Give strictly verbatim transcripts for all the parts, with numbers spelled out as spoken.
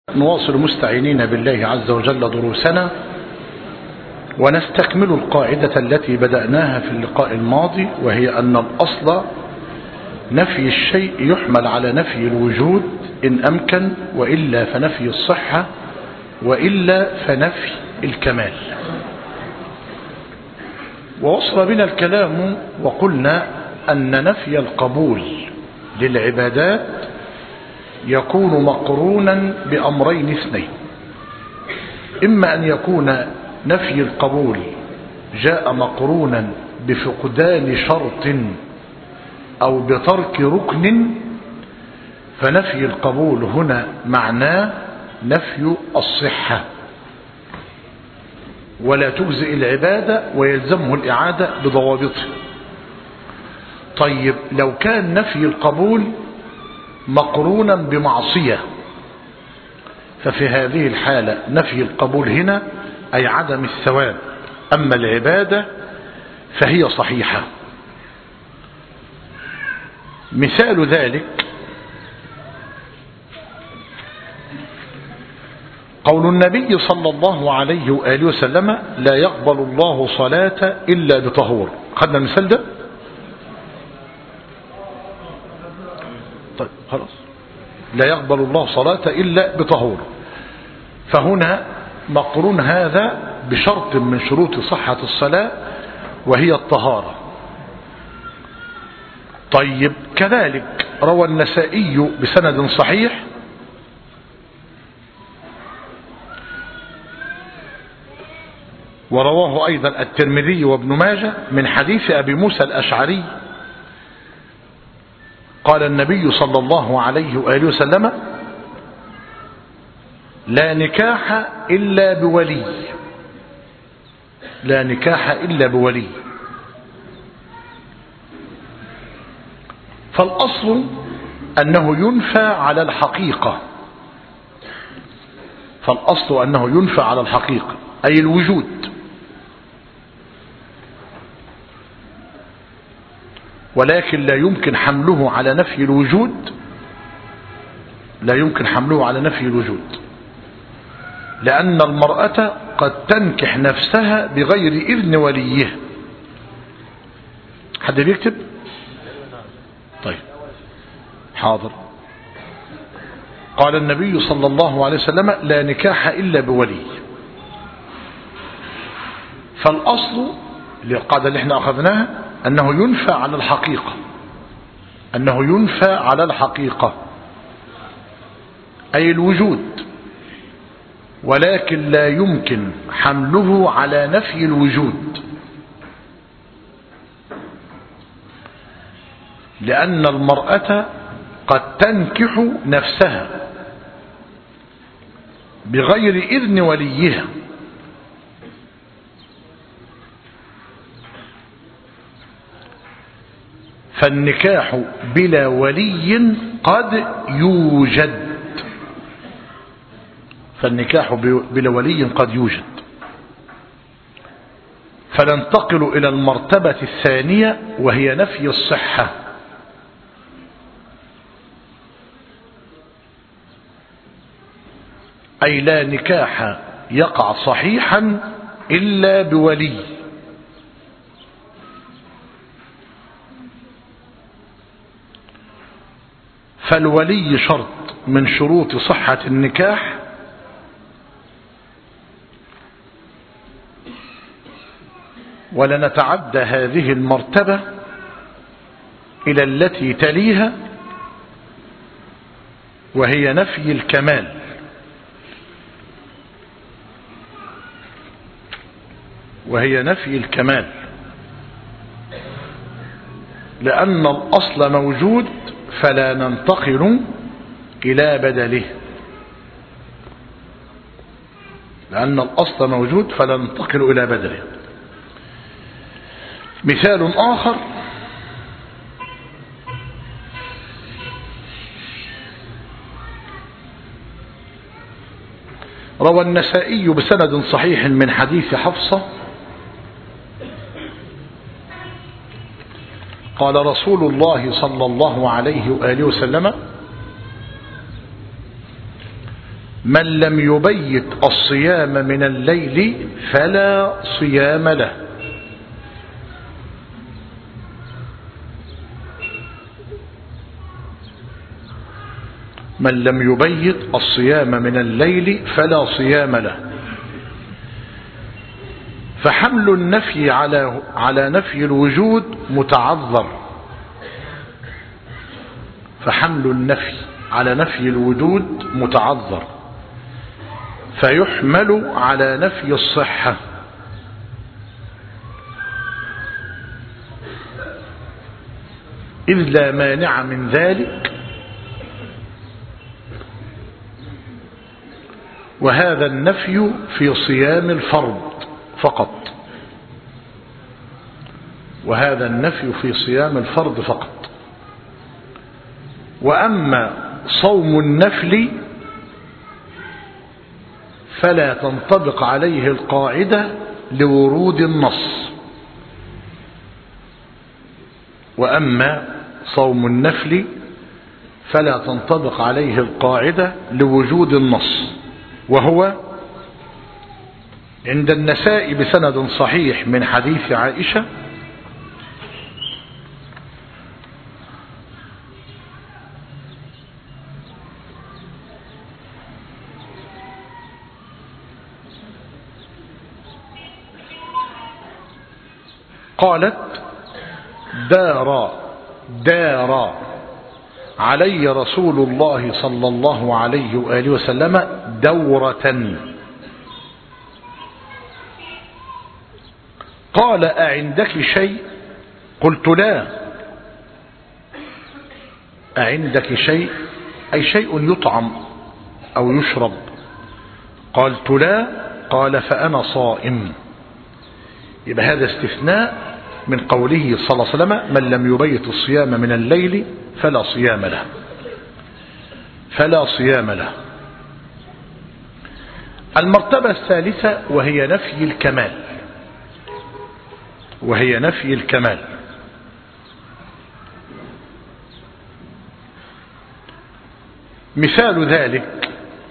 نواصل مستعينين بالله عز وجل دروسنا ونستكمل القاعدة التي بدأناها في اللقاء الماضي، وهي أن الأصل نفي الشيء يحمل على نفي الوجود إن أمكن، وإلا فنفي الصحة، وإلا فنفي الكمال. ووصل بنا الكلام وقلنا أن نفي القبول للعبادات يكون مقرونا بأمرين اثنين: إما أن يكون نفي القبول جاء مقرونا بفقدان شرط أو بترك ركن، فنفي القبول هنا معناه نفي الصحة، ولا تجزئ العبادة ويلزمه الإعادة بضوابطه. طيب لو كان نفي القبول مقرونا بمعصية، ففي هذه الحالة نفي القبول هنا أي عدم الثواب، أما العبادة فهي صحيحة. مثال ذلك قول النبي صلى الله عليه وآله وسلم: لا يقبل الله صلاة إلا بطهور. خدنا المثال ده؟ طيب خلاص. لا يقبل الله صلاة إلا بطهور، فهنا مقرون هذا بشرط من شروط صحة الصلاة وهي الطهارة. طيب كذلك روى النسائي بسند صحيح ورواه أيضا الترمذي وابن ماجه من حديث أبي موسى الأشعري قال النبي صلى الله عليه وآله وسلم: لا نكاح إلا بولي. لا نكاح إلا بولي. فالأصل أنه ينفى على الحقيقة. فالأصل أنه ينفى على الحقيقة أي الوجود، ولكن لا يمكن حمله على نفي الوجود. لا يمكن حمله على نفي الوجود لأن المرأة قد تنكح نفسها بغير إذن وليه. حد بيكتب؟ طيب حاضر. قال النبي صلى الله عليه وسلم: لا نكاح إلا بولي. فالأصل للقاعدة اللي احنا أخذناها أنه ينفى على الحقيقة. أنه ينفى على الحقيقة أي الوجود، ولكن لا يمكن حمله على نفي الوجود، لأن المرأة قد تنكح نفسها بغير إذن وليها. فالنكاح بلا ولي قد يوجد. فالنكاح بلا ولي قد يوجد. فننتقل إلى المرتبة الثانية وهي نفي الصحة. أي لا نكاح يقع صحيحا إلا بولي. فالولي شرط من شروط صحة النكاح، ولنتعدى هذه المرتبة إلى التي تليها وهي نفي الكمال. وهي نفي الكمال لأن الأصل موجود فلا ننتقل إلى بدله. لأن الأصل موجود فلا ننتقل إلى بدله. مثال آخر: روى النسائي بسند صحيح من حديث حفصة قال رسول الله صلى الله عليه وآله وسلم: من لم يبيت الصيام من الليل فلا صيام له. من لم يبيت الصيام من الليل فلا صيام له. فحمل النفي على على نفي الوجود متعذر. فحمل النفي على نفي الوجود متعذر، فيحمل على نفي الصحة. إذ لا مانع من ذلك، وهذا النفي في صيام الفرض فقط. وهذا النفي في صيام الفرض فقط. وأما صوم النفل فلا تنطبق عليه القاعدة لورود النص. وأما صوم النفل فلا تنطبق عليه القاعدة لوجود النص، وهو عند النسائي بسند صحيح من حديث عائشة قالت: دار دار علي رسول الله صلى الله عليه وآله وسلم دورة. قال: أعندك شيء؟ قلت: لا. أعندك شيء أي شيء يطعم أو يشرب؟ قلت: لا. قال: فأنا صائم. يبقى هذا استثناء من قوله صلى الله عليه وسلم: من لم يبيت الصيام من الليل فلا صيام له. فلا صيام له. المرتبة الثالثة وهي نفي الكمال. وهي نفي الكمال. مثال ذلك: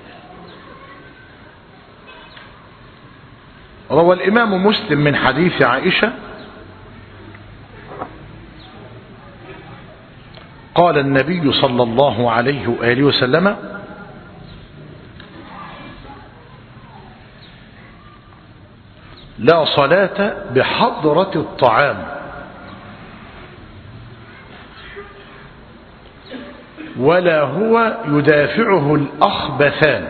روى الإمام مسلم من حديث عائشة قال النبي صلى الله عليه وآله وسلم: لا صلاة بحضرة الطعام ولا هو يدافعه الأخبثان.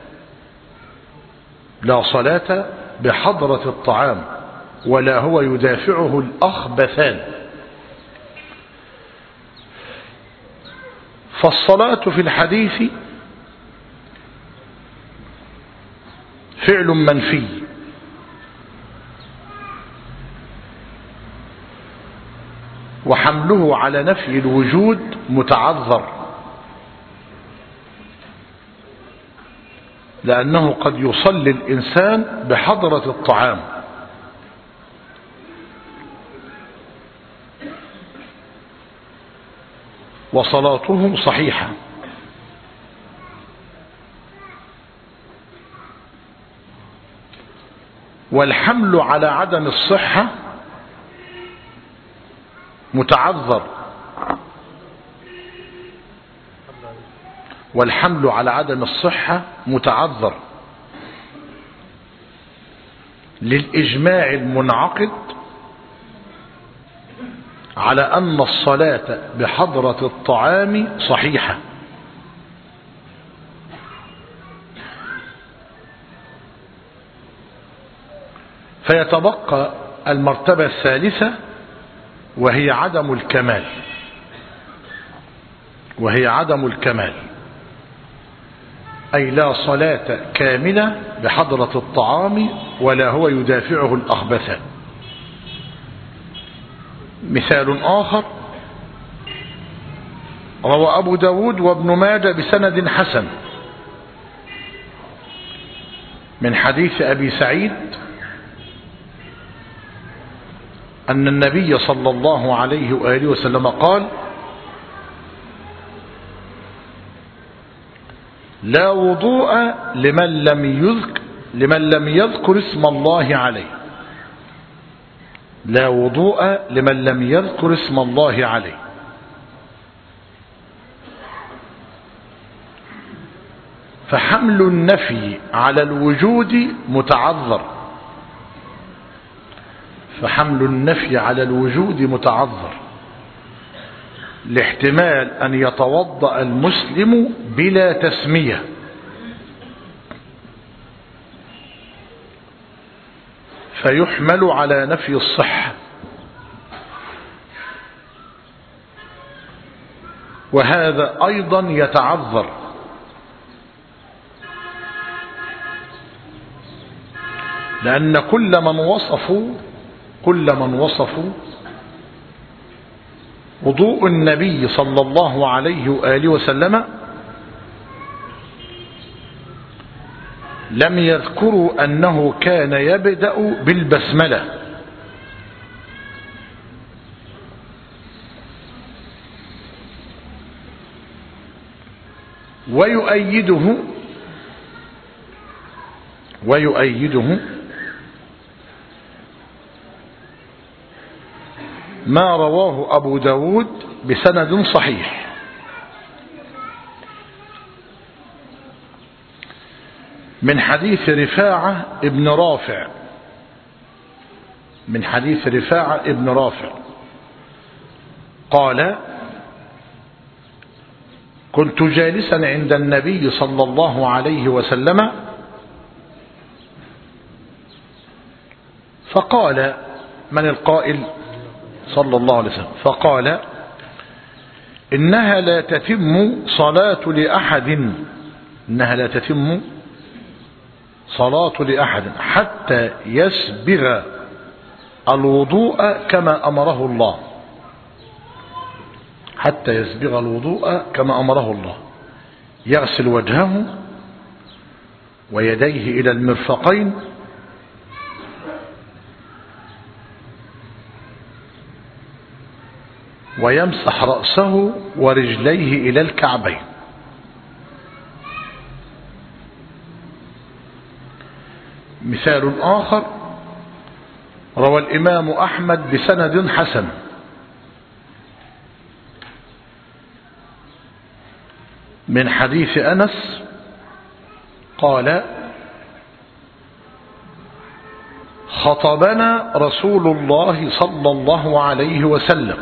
لا صلاة بحضرة الطعام ولا هو يدافعه الأخبثان. فالصلاة في الحديث فعل منفي، وحمله على نفي الوجود متعذر، لأنه قد يصلي الإنسان بحضرة الطعام وصلاته صحيحة. والحمل على عدم الصحة متعذر. والحمل على عدم الصحة متعذر للإجماع المنعقد على أن الصلاة بحضرة الطعام صحيحة. فيتبقى المرتبة الثالثة وهي عدم الكمال. وهي عدم الكمال أي لا صلاة كاملة بحضرة الطعام ولا هو يدافعه الأخبثان. مثال آخر: روى أبو داود وابن ماجه بسند حسن من حديث أبي سعيد أن النبي صلى الله عليه وآله وسلم قال: لا وضوء لمن لم يذكر لمن لم يذكر اسم الله عليه. لا وضوء لمن لم يذكر اسم الله عليه. فحمل النفي على الوجود متعذر. فحمل النفي على الوجود متعذر لاحتمال أن يتوضأ المسلم بلا تسمية، فيحمل على نفي الصحة. وهذا أيضا يتعذر لأن كل من وصفوا كل من وصفوا وضوء النبي صلى الله عليه وآله وسلم لم يذكروا أنه كان يبدأ بالبسملة، ويؤيده ويؤيده ما رواه أبو داود بسند صحيح من حديث رفاعة ابن رافع من حديث رفاعة ابن رافع قال: كنت جالسا عند النبي صلى الله عليه وسلم فقال، من القائل؟ صلى الله عليه وسلم. فقال: إنها لا تتم صلاة لأحد إنها لا تتم صلاة لأحد حتى يسبغ الوضوء كما أمره الله حتى يسبغ الوضوء كما أمره الله يغسل وجهه ويديه إلى المرفقين ويمسح رأسه ورجليه إلى الكعبين. مثال آخر روى الإمام أحمد بسند حسن من حديث أنس قال: خطبنا رسول الله صلى الله عليه وسلم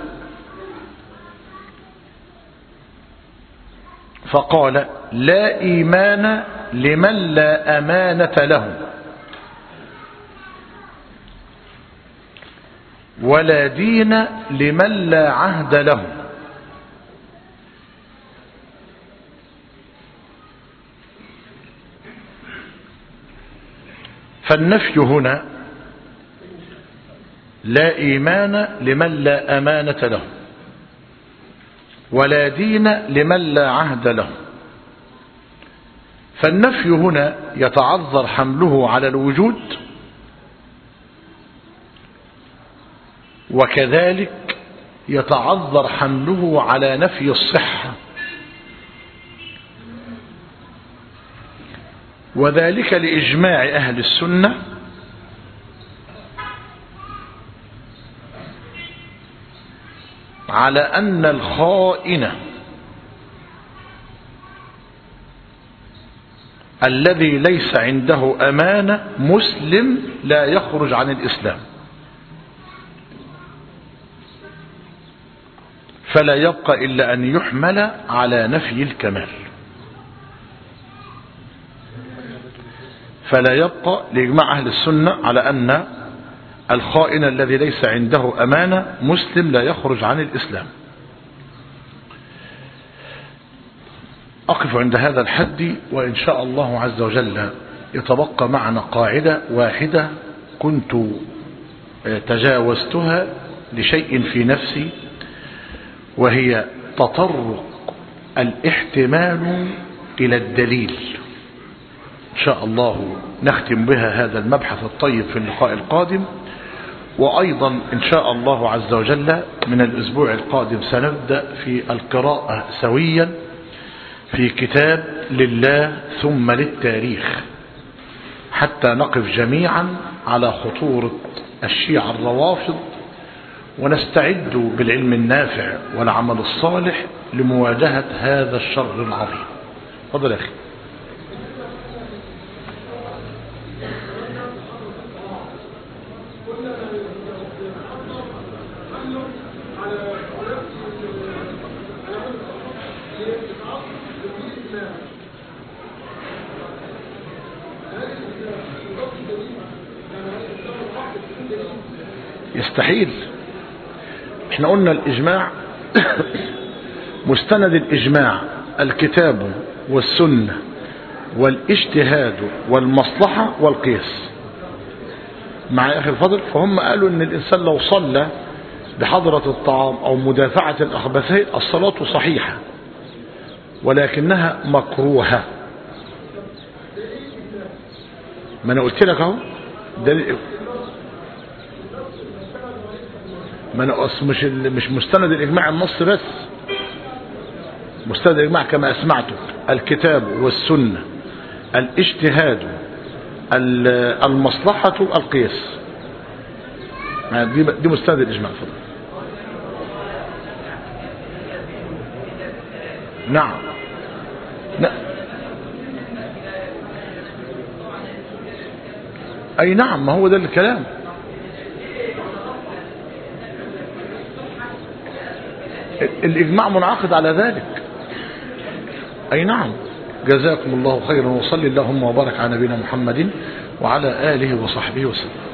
فقال: لا إيمان لمن لا أمانة له، ولا دين لمن لا عهد له. فالنفي هنا لا إيمان لمن لا أمانة له، ولا دين لمن لا عهد له. فالنفي هنا يتعذر حمله على الوجود، وكذلك يتعذر حمله على نفي الصحة، وذلك لإجماع أهل السنة على أن الخائن الذي ليس عنده أمانة مسلم لا يخرج عن الإسلام، فلا يبقى إلا أن يحمل على نفي الكمال. فلا يبقى لإجماع أهل السنة على أن الخائن الذي ليس عنده أمانة مسلم لا يخرج عن الإسلام. أقف عند هذا الحد، وإن شاء الله عز وجل يتبقى معنا قاعدة واحدة كنت تجاوزتها لشيء في نفسي، وهي تطرق الاحتمال إلى الدليل. إن شاء الله نختم بها هذا المبحث الطيب في اللقاء القادم. وأيضا إن شاء الله عز وجل من الأسبوع القادم سنبدأ في القراءة سويا في كتاب لله ثم للتاريخ حتى نقف جميعا على خطورة الشيعة الروافض ونستعد بالعلم النافع والعمل الصالح لمواجهة هذا الشر العظيم. تفضل يا أخي. يستحيل. احنا قلنا الإجماع مستند الإجماع الكتاب والسنة والاجتهاد والمصلحة والقياس. مع أخي الفضل، فهم قالوا ان الإنسان لو صلى بحضرة الطعام أو مدافعة الأخبثين الصلاة صحيحة ولكنها مكروهة. ما أنا قلت لك اهو دليل. ما أنا مش مش مستند الإجماع النص بس، مستند الإجماع كما أسمعتك الكتاب والسنة الاجتهاد المصلحة القياس. دي دي مستند الإجماع. فضل. نعم. لا. أي نعم، ما هو ده الكلام. الإجماع منعقد على ذلك. أي نعم. جزاكم الله خيرا، وصلي اللهم وبارك على نبينا محمد وعلى آله وصحبه وسلم.